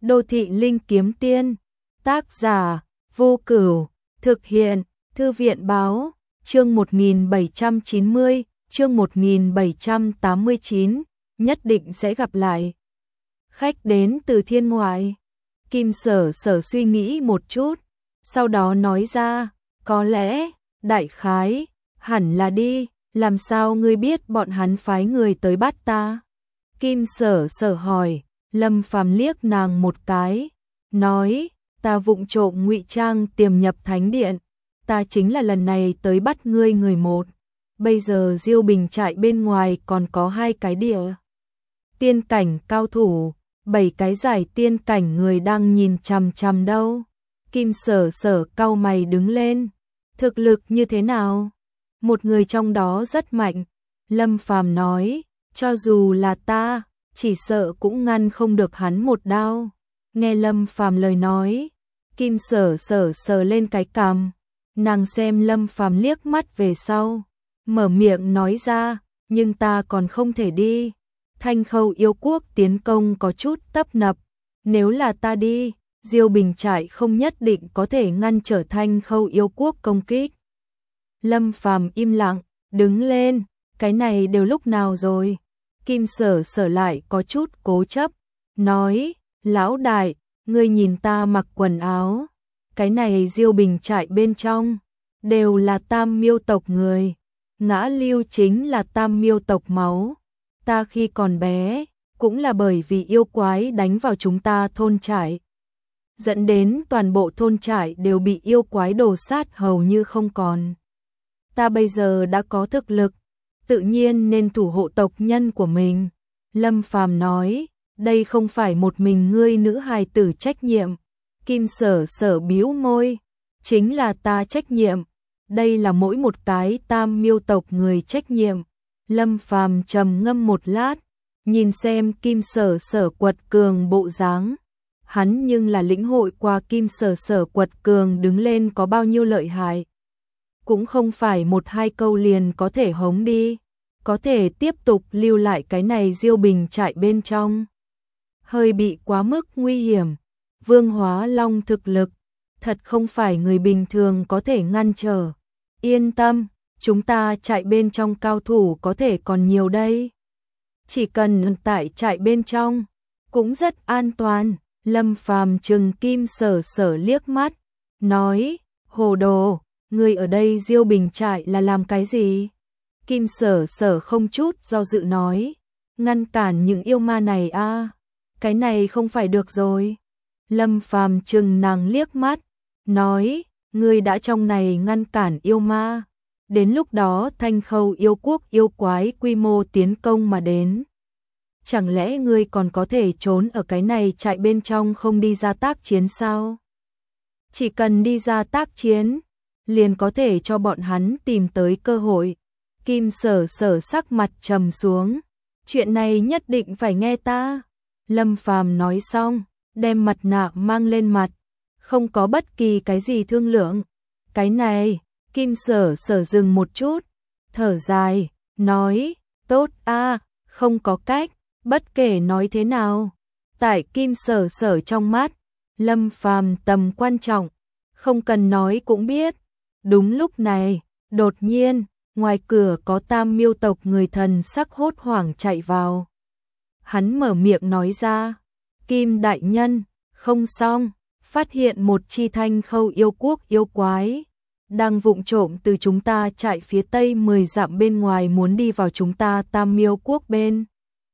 Đô thị linh kiếm tiên. Tác giả Vô Cửu. Thực hiện Thư viện báo. Chương 1790, chương 1789. Nhất định sẽ gặp lại. Khách đến từ thiên ngoại. Kim Sở Sở suy nghĩ một chút, sau đó nói ra, có lẽ, đại khái, hẳn là đi, làm sao ngươi biết bọn hắn phái người tới bắt ta? Kim Sở Sở hỏi. Lâm Phàm liếc nàng một cái, nói, ta vụng trộm ngụy trang tiềm nhập thánh điện, ta chính là lần này tới bắt ngươi người một. Bây giờ Diêu Bình trại bên ngoài còn có 2 cái địa tiên cảnh cao thủ, 7 cái giải tiên cảnh người đang nhìn chằm chằm đâu. Kim Sở Sở cau mày đứng lên, thực lực như thế nào? Một người trong đó rất mạnh. Lâm Phàm nói, cho dù là ta, chỉ sợ cũng ngăn không được hắn một đao. Nghe Lâm Phàm lời nói, Kim Sở Sở sờ lên cái cằm, nàng xem Lâm Phàm liếc mắt về sau, mở miệng nói ra, nhưng ta còn không thể đi. Thanh Khâu yêu quốc tiến công có chút tấp nập, nếu là ta đi, Diêu Bình trại không nhất định có thể ngăn trở Thanh Khâu yêu quốc công kích. Lâm Phàm im lặng, đứng lên, cái này đều lúc nào rồi? Kim Sở Sở lại có chút cố chấp, nói, lão đại, ngươi nhìn ta mặc quần áo, cái này Diêu Bình trại bên trong, đều là Tam Miêu tộc người, Ngã Lưu chính là Tam Miêu tộc máu, ta khi còn bé, cũng là bởi vì yêu quái đánh vào chúng ta thôn trại, dẫn đến toàn bộ thôn trại đều bị yêu quái đổ sát hầu như không còn. Ta bây giờ đã có thực lực, tự nhiên nên thủ hộ tộc nhân của mình. Lâm Phàm nói, đây không phải một mình ngươi nữ hài tử trách nhiệm. Kim Sở Sở bĩu môi, chính là ta trách nhiệm. Đây là mỗi một cái Tam Miêu tộc người trách nhiệm. Lâm Phàm trầm ngâm một lát, nhìn xem Kim Sở Sở quật cường bộ dáng. Hắn nhưng là lĩnh hội qua Kim Sở Sở quật cường đứng lên có bao nhiêu lợi hại. Cũng không phải 1-2 câu liền có thể hống đi, có thể tiếp tục lưu lại cái này Diêu Bình trại bên trong. Hơi bị quá mức nguy hiểm, Vương Hóa Long thực lực, thật không phải người bình thường có thể ngăn trở. Yên tâm, chúng ta trại bên trong cao thủ có thể còn nhiều đây. Chỉ cần tại trại bên trong, cũng rất an toàn. Lâm Phàm trừng Kim Sở Sở liếc mắt, nói, hồ đồ, ngươi ở đây Diêu Bình trại là làm cái gì? Kim Sở Sở không chút do dự nói, ngăn cản những yêu ma này a, cái này không phải được rồi. Lâm Phàm trừng nàng liếc mắt, nói, ngươi đã trong này ngăn cản yêu ma, đến lúc đó Thanh Khâu yêu quốc yêu quái quy mô tiến công mà đến. Chẳng lẽ ngươi còn có thể trốn ở cái này trại bên trong không đi ra tác chiến sao? Chỉ cần đi ra tác chiến, liền có thể cho bọn hắn tìm tới cơ hội. Kim Sở Sở sắc mặt trầm xuống, chuyện này nhất định phải nghe ta. Lâm Phàm nói xong, đem mặt nạ mang lên mặt, không có bất kỳ cái gì thương lượng. Cái này, Kim Sở Sở dừng một chút, thở dài, nói, tốt a, không có cách, bất kể nói thế nào. Tại Kim Sở Sở trong mắt, Lâm Phàm tầm quan trọng, không cần nói cũng biết. Đúng lúc này, đột nhiên, ngoài cửa có Tam Miêu tộc người thần sắc hốt hoảng chạy vào. Hắn mở miệng nói ra, Kim đại nhân, không xong, phát hiện một chi Thanh Khâu yêu quốc yêu quái, đang vụng trộm từ chúng ta chạy phía tây 10 dặm bên ngoài muốn đi vào chúng ta Tam Miêu quốc bên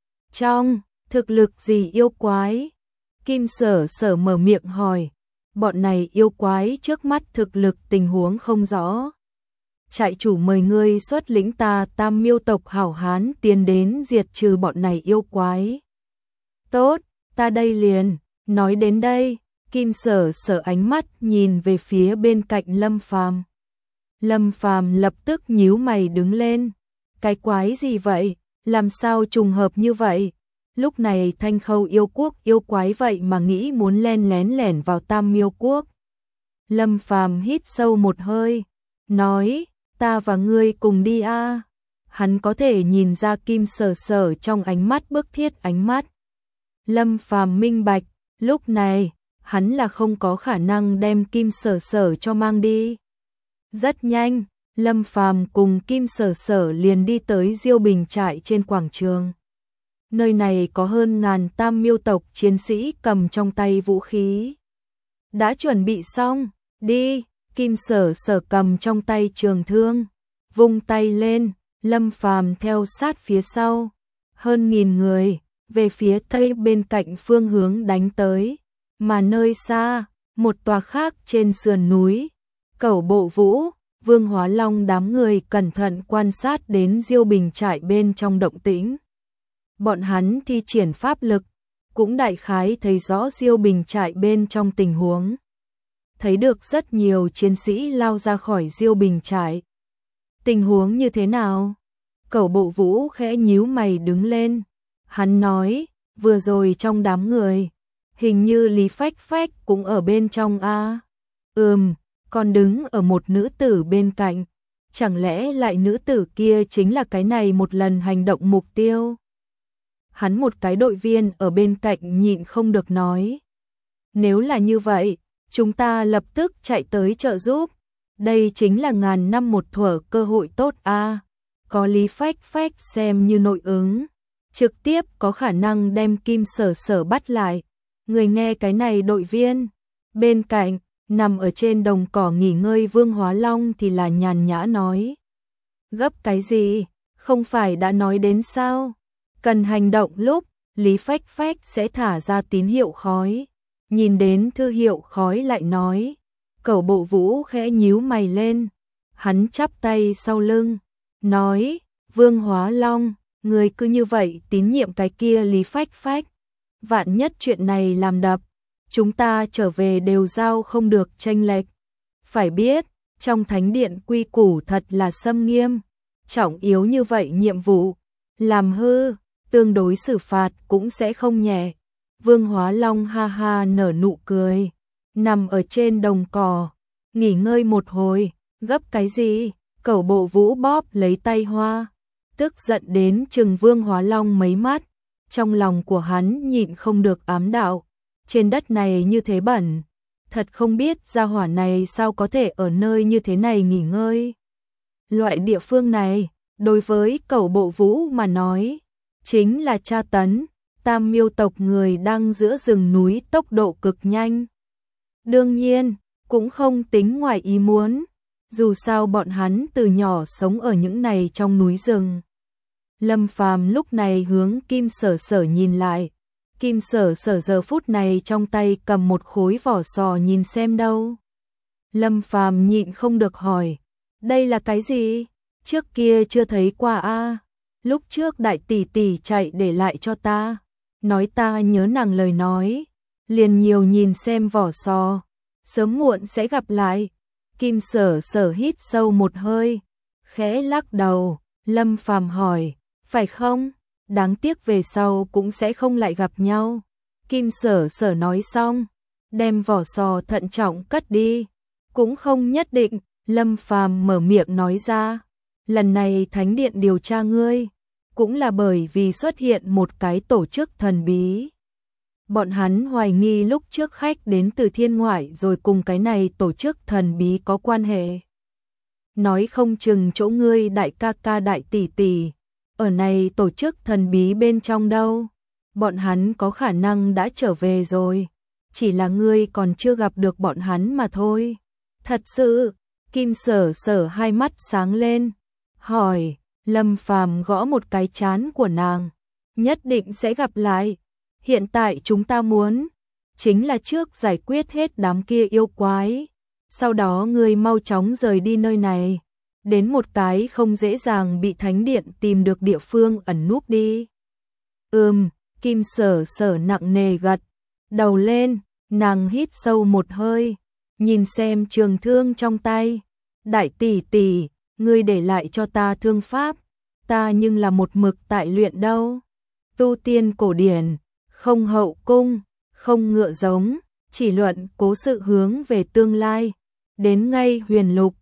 trong. Thực lực gì yêu quái? Kim Sở Sở mở miệng hỏi. Bọn này yêu quái trước mắt thực lực tình huống không rõ. Trại chủ mời ngươi xuất lĩnh ta Tam Miêu tộc hảo hán tiến đến diệt trừ bọn này yêu quái. Tốt, ta đây liền. Nói đến đây, Kim Sở Sở ánh mắt nhìn về phía bên cạnh Lâm Phàm. Lâm Phàm lập tức nhíu mày đứng lên. Cái quái gì vậy? Làm sao trùng hợp như vậy? Lúc này Thanh Khâu yêu quốc yêu quái vậy mà nghĩ muốn len lén lẻn vào Tam Miêu quốc. Lâm Phàm hít sâu một hơi, nói, ta và ngươi cùng đi a. Hắn có thể nhìn ra Kim Sở Sở trong ánh mắt bức thiết ánh mắt. Lâm Phàm minh bạch, Lúc này, hắn là không có khả năng đem Kim Sở Sở cho mang đi. Rất nhanh, Lâm Phàm cùng Kim Sở Sở liền đi tới Diêu Bình trại trên quảng trường. Nơi này có hơn ngàn Tam Miêu tộc chiến sĩ cầm trong tay vũ khí. Đã chuẩn bị xong, đi, Kim Sở Sở cầm trong tay trường thương, vung tay lên, Lâm Phàm theo sát phía sau. Hơn 1000 người, về phía tây bên cạnh phương hướng đánh tới. Mà nơi xa, một tòa khác trên sườn núi, Cẩu Bộ Vũ, Vương Hóa Long đám người cẩn thận quan sát đến Diêu Bình trại bên trong động tĩnh. Bọn hắn thi triển pháp lực, cũng đại khái thấy rõ Diêu Bình trại bên trong tình huống. Thấy được rất nhiều chiến sĩ lao ra khỏi Diêu Bình trại. Tình huống như thế nào? Cẩu Bộ Vũ khẽ nhíu mày đứng lên. Hắn nói, vừa rồi trong đám người, hình như Lý Phách Phách cũng ở bên trong a. Còn đứng ở một nữ tử bên cạnh. Chẳng lẽ lại nữ tử kia chính là cái này một lần hành động mục tiêu? Hắn một cái đội viên ở bên cạnh nhịn không được nói. Nếu là như vậy, chúng ta lập tức chạy tới trợ giúp. Đây chính là ngàn năm một thuở cơ hội tốt a. Có Lý Phách Phách xem như nội ứng, trực tiếp có khả năng đem Kim Sở Sở bắt lại. Người nghe cái này đội viên. Bên cạnh, nằm ở trên đồng cỏ nghỉ ngơi Vương Hóa Long thì là nhàn nhã nói. Gấp cái gì, không phải đã nói đến sao? Cần hành động lúc, Lý Phách Phách sẽ thả ra tín hiệu khói. Nhìn đến thư hiệu khói lại nói. Cẩu Bộ Vũ khẽ nhíu mày lên. Hắn chắp tay sau lưng, nói, Vương Hóa Long, người cứ như vậy tín nhiệm cái kia Lý Phách Phách. Vạn nhất chuyện này làm đập, chúng ta trở về đều giao không được chênh lệch. Phải biết, trong thánh điện quy củ thật là xâm nghiêm, trọng yếu như vậy nhiệm vụ, làm hư, tương đối xử phạt cũng sẽ không nhẹ. Vương Hóa Long ha ha nở nụ cười, nằm ở trên đồng cỏ, nghỉ ngơi một hồi, gấp cái gì? Cẩu Bộ Vũ bóp lấy tay hoa, tức giận đến trừng Vương Hóa Long mấy mắt. Trong lòng của hắn nhịn không được ám đạo, trên đất này như thế bẩn, thật không biết gia hỏa này sao có thể ở nơi như thế này nghỉ ngơi. Loại địa phương này, đối với Cẩu Bộ Vũ mà nói, chính là tra tấn. Tam Miêu tộc người đang giữa rừng núi tốc độ cực nhanh. Đương nhiên, cũng không tính ngoài ý muốn, dù sao bọn hắn từ nhỏ sống ở những này trong núi rừng. Lâm Phàm lúc này hướng Kim Sở Sở nhìn lại. Kim Sở Sở giờ phút này trong tay cầm một khối vỏ sò nhìn xem đâu. Lâm Phàm nhịn không được hỏi, đây là cái gì? Trước kia chưa thấy qua a. Lúc trước đại tỷ tỷ chạy để lại cho ta, nói ta nhớ nàng lời nói, liền nhiều nhìn xem vỏ sò, sớm muộn sẽ gặp lại. Kim Sở Sở hít sâu một hơi, khẽ lắc đầu. Lâm Phàm hỏi, phải không? Đáng tiếc về sau cũng sẽ không lại gặp nhau. Kim Sở Sở nói xong, đem vỏ sò thận trọng cất đi. Cũng không nhất định, Lâm Phàm mở miệng nói ra. Lần này Thánh Điện điều tra ngươi, cũng là bởi vì xuất hiện một cái tổ chức thần bí. Bọn hắn hoài nghi lúc trước khách đến từ thiên ngoại rồi cùng cái này tổ chức thần bí có quan hệ. Nói không chừng chỗ ngươi đại ca ca đại tỷ tỷ, ở này tổ chức thần bí bên trong đâu. Bọn hắn có khả năng đã trở về rồi, chỉ là ngươi còn chưa gặp được bọn hắn mà thôi. Thật sự, Kim Sở Sở hai mắt sáng lên, hỏi. Lâm Phàm gõ một cái trán của nàng, nhất định sẽ gặp lại. Hiện tại chúng ta muốn, chính là trước giải quyết hết đám kia yêu quái, sau đó ngươi mau chóng rời đi nơi này, đến một cái không dễ dàng bị Thánh Điện tìm được địa phương ẩn núp đi. Kim Sở Sở nặng nề gật đầu lên, nàng hít sâu một hơi, nhìn xem trường thương trong tay. Đại tỷ tỷ, ngươi để lại cho ta thương pháp, ta nhưng là một mực tại luyện đâu. Tu tiên cổ điển, không hậu cung, không ngựa giống, chỉ luận cố sự hướng về tương lai. Đến ngay huyền lục,